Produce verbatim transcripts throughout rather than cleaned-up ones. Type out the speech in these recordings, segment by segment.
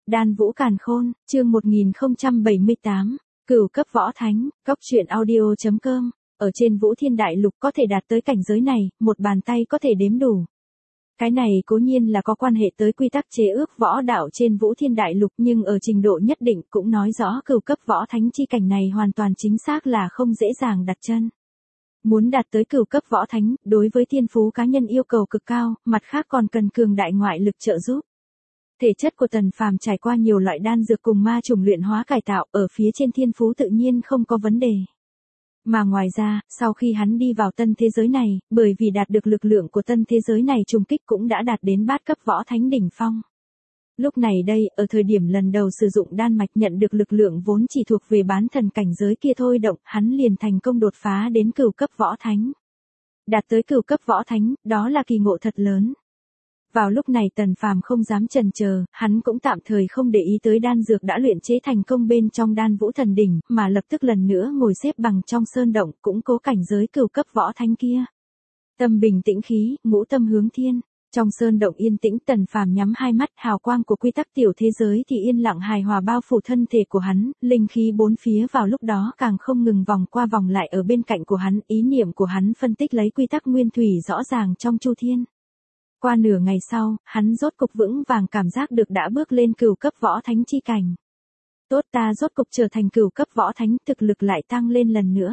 Đan Vũ Càn Khôn, chương một nghìn không trăm bảy mươi tám, Cửu cấp võ thánh, Cóc truyện audio chấm com. Ở trên Vũ Thiên Đại Lục có thể đạt tới cảnh giới này, một bàn tay có thể đếm đủ. Cái này cố nhiên là có quan hệ tới quy tắc chế ước võ đạo trên Vũ Thiên Đại Lục, nhưng ở trình độ nhất định cũng nói rõ cửu cấp võ thánh chi cảnh này hoàn toàn chính xác là không dễ dàng đặt chân. Muốn đạt tới cửu cấp võ thánh, đối với thiên phú cá nhân yêu cầu cực cao, mặt khác còn cần cường đại ngoại lực trợ giúp. Thể chất của Tần Phàm trải qua nhiều loại đan dược cùng ma trùng luyện hóa cải tạo, ở phía trên thiên phú tự nhiên không có vấn đề. Mà ngoài ra, sau khi hắn đi vào tân thế giới này, bởi vì đạt được lực lượng của tân thế giới này trùng kích cũng đã đạt đến bát cấp võ thánh đỉnh phong. Lúc này đây, ở thời điểm lần đầu sử dụng đan mạch nhận được lực lượng vốn chỉ thuộc về bán thần cảnh giới kia thôi động, hắn liền thành công đột phá đến cửu cấp võ thánh. Đạt tới cửu cấp võ thánh, đó là kỳ ngộ thật lớn. Vào lúc này Tần Phàm không dám chần chờ, hắn cũng tạm thời không để ý tới đan dược đã luyện chế thành công bên trong Đan Vũ Thần Đỉnh, mà lập tức lần nữa ngồi xếp bằng trong sơn động, cũng cố cảnh giới cửu cấp võ thánh kia. Tâm bình tĩnh khí, ngũ tâm hướng thiên. Trong sơn động yên tĩnh, Tần Phàm nhắm hai mắt, hào quang của quy tắc tiểu thế giới thì yên lặng hài hòa bao phủ thân thể của hắn, linh khí bốn phía vào lúc đó càng không ngừng vòng qua vòng lại ở bên cạnh của hắn, ý niệm của hắn phân tích lấy quy tắc nguyên thủy rõ ràng trong chu thiên. Qua nửa ngày sau, hắn rốt cục vững vàng cảm giác được đã bước lên cửu cấp võ thánh chi cảnh. Tốt, ta rốt cục trở thành cửu cấp võ thánh, thực lực lại tăng lên lần nữa.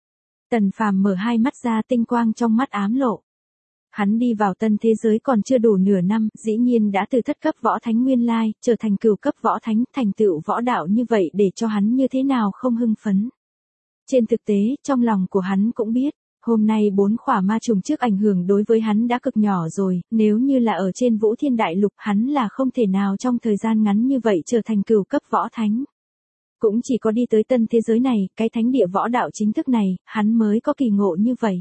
Tần Phàm mở hai mắt ra, tinh quang trong mắt ám lộ. Hắn đi vào tân thế giới còn chưa đủ nửa năm, dĩ nhiên đã từ thất cấp võ thánh nguyên lai, trở thành cửu cấp võ thánh, thành tựu võ đạo như vậy để cho hắn như thế nào không hưng phấn. Trên thực tế, trong lòng của hắn cũng biết. Hôm nay bốn khỏa ma trùng trước ảnh hưởng đối với hắn đã cực nhỏ rồi, nếu như là ở trên Vũ Thiên Đại Lục hắn là không thể nào trong thời gian ngắn như vậy trở thành cửu cấp võ thánh. Cũng chỉ có đi tới tân thế giới này, cái thánh địa võ đạo chính thức này, hắn mới có kỳ ngộ như vậy.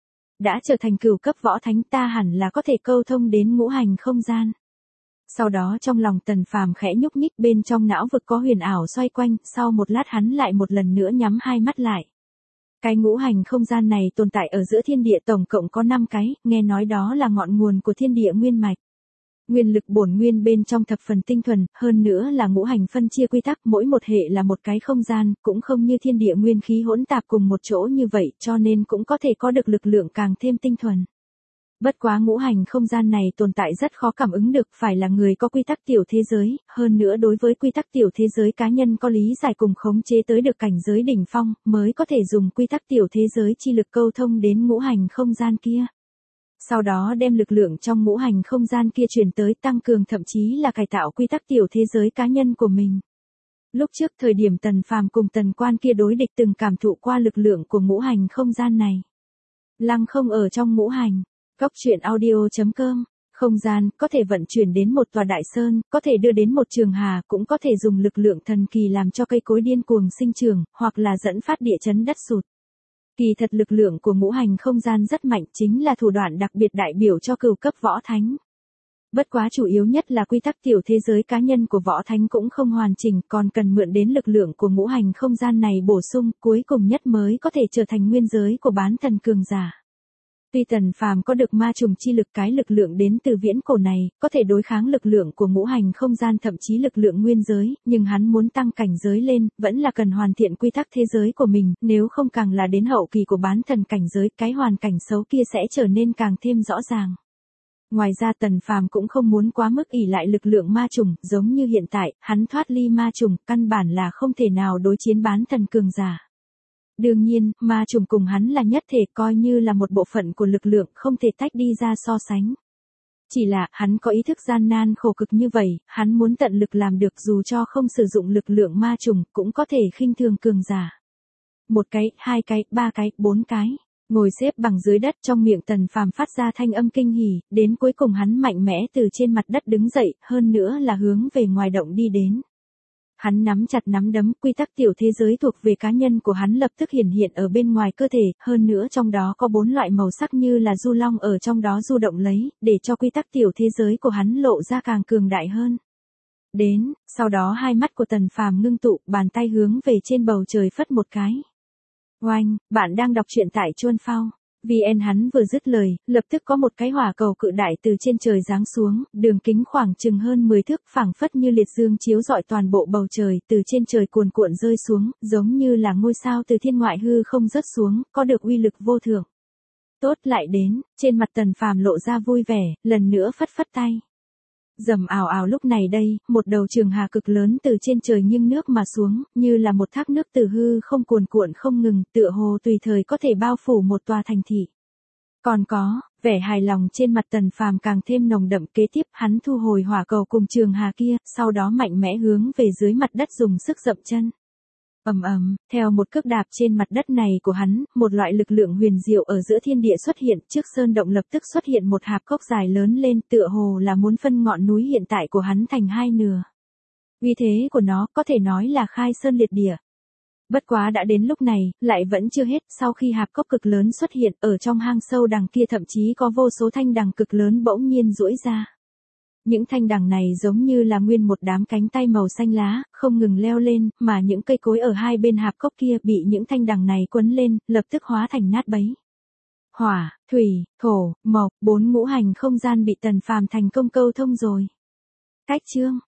Đã trở thành cửu cấp võ thánh, ta hẳn là có thể câu thông đến ngũ hành không gian. Sau đó trong lòng Tần Phàm khẽ nhúc nhích, bên trong não vực có huyền ảo xoay quanh, sau một lát hắn lại một lần nữa nhắm hai mắt lại. Cái ngũ hành không gian này tồn tại ở giữa thiên địa tổng cộng có năm cái, nghe nói đó là ngọn nguồn của thiên địa nguyên mạch. Nguyên lực bổn nguyên bên trong thập phần tinh thuần, hơn nữa là ngũ hành phân chia quy tắc, mỗi một hệ là một cái không gian, cũng không như thiên địa nguyên khí hỗn tạp cùng một chỗ như vậy, cho nên cũng có thể có được lực lượng càng thêm tinh thuần. Bất quá ngũ hành không gian này tồn tại rất khó cảm ứng được, phải là người có quy tắc tiểu thế giới, hơn nữa đối với quy tắc tiểu thế giới cá nhân có lý giải cùng khống chế tới được cảnh giới đỉnh phong, mới có thể dùng quy tắc tiểu thế giới chi lực câu thông đến ngũ hành không gian kia. Sau đó đem lực lượng trong ngũ hành không gian kia truyền tới, tăng cường thậm chí là cải tạo quy tắc tiểu thế giới cá nhân của mình. Lúc trước thời điểm Tần Phàm cùng Tần Quan kia đối địch từng cảm thụ qua lực lượng của ngũ hành không gian này. Lăng không ở trong ngũ hành. Cóc truyện audio chấm com, không gian, có thể vận chuyển đến một tòa đại sơn, có thể đưa đến một trường hà, cũng có thể dùng lực lượng thần kỳ làm cho cây cối điên cuồng sinh trưởng, hoặc là dẫn phát địa chấn đất sụt. Kỳ thật lực lượng của ngũ hành không gian rất mạnh, chính là thủ đoạn đặc biệt đại biểu cho cửu cấp võ thánh. Bất quá chủ yếu nhất là quy tắc tiểu thế giới cá nhân của võ thánh cũng không hoàn chỉnh, còn cần mượn đến lực lượng của ngũ hành không gian này bổ sung, cuối cùng nhất mới có thể trở thành nguyên giới của bán thần cường giả. Tuy Tần Phàm có được ma trùng chi lực, cái lực lượng đến từ viễn cổ này, có thể đối kháng lực lượng của ngũ hành không gian thậm chí lực lượng nguyên giới, nhưng hắn muốn tăng cảnh giới lên, vẫn là cần hoàn thiện quy tắc thế giới của mình, nếu không càng là đến hậu kỳ của bán thần cảnh giới, cái hoàn cảnh xấu kia sẽ trở nên càng thêm rõ ràng. Ngoài ra Tần Phàm cũng không muốn quá mức ỷ lại lực lượng ma trùng, giống như hiện tại, hắn thoát ly ma trùng, căn bản là không thể nào đối chiến bán thần cường giả. Đương nhiên, ma trùng cùng hắn là nhất thể, coi như là một bộ phận của lực lượng, không thể tách đi ra so sánh. Chỉ là, hắn có ý thức gian nan khổ cực như vậy, hắn muốn tận lực làm được dù cho không sử dụng lực lượng ma trùng, cũng có thể khinh thường cường giả. Một cái, hai cái, ba cái, bốn cái. Ngồi xếp bằng dưới đất, trong miệng Tần Phàm phát ra thanh âm kinh hỉ, đến cuối cùng hắn mạnh mẽ từ trên mặt đất đứng dậy, hơn nữa là hướng về ngoài động đi đến. Hắn nắm chặt nắm đấm, quy tắc tiểu thế giới thuộc về cá nhân của hắn lập tức hiển hiện ở bên ngoài cơ thể, hơn nữa trong đó có bốn loại màu sắc như là du long ở trong đó du động lấy, để cho quy tắc tiểu thế giới của hắn lộ ra càng cường đại hơn. Đến, sau đó hai mắt của Tần Phàm ngưng tụ, bàn tay hướng về trên bầu trời phất một cái. Oanh, bạn đang đọc truyện tại Chuan Phao. vê en hắn vừa dứt lời, lập tức có một cái hỏa cầu cự đại từ trên trời giáng xuống, đường kính khoảng chừng hơn mười thước, phảng phất như liệt dương chiếu rọi toàn bộ bầu trời, từ trên trời cuồn cuộn rơi xuống, giống như là ngôi sao từ thiên ngoại hư không rớt xuống, có được uy lực vô thượng. Tốt, lại đến, trên mặt Tần Phàm lộ ra vui vẻ, lần nữa phất phất tay. Rầm ào ào, lúc này đây, một đầu trường hà cực lớn từ trên trời nghiêng nước mà xuống, như là một thác nước từ hư không cuồn cuộn không ngừng, tựa hồ tùy thời có thể bao phủ một tòa thành thị. Còn có, vẻ hài lòng trên mặt Tần Phàm càng thêm nồng đậm, kế tiếp hắn thu hồi hỏa cầu cùng trường hà kia, sau đó mạnh mẽ hướng về dưới mặt đất dùng sức dậm chân. Ầm ầm, theo một cước đạp trên mặt đất này của hắn, một loại lực lượng huyền diệu ở giữa thiên địa xuất hiện, trước sơn động lập tức xuất hiện một hạp cốc dài lớn lên, tựa hồ là muốn phân ngọn núi hiện tại của hắn thành hai nửa. Uy thế của nó có thể nói là khai sơn liệt địa. Bất quá đã đến lúc này, lại vẫn chưa hết, sau khi hạp cốc cực lớn xuất hiện, ở trong hang sâu đằng kia thậm chí có vô số thanh đằng cực lớn bỗng nhiên duỗi ra. Những thanh đằng này giống như là nguyên một đám cánh tay màu xanh lá, không ngừng leo lên, mà những cây cối ở hai bên hạp cốc kia bị những thanh đằng này quấn lên, lập tức hóa thành nát bấy. Hỏa, thủy, thổ, mộc, bốn ngũ hành không gian bị Tần Phàm thành công câu thông rồi. Cách chương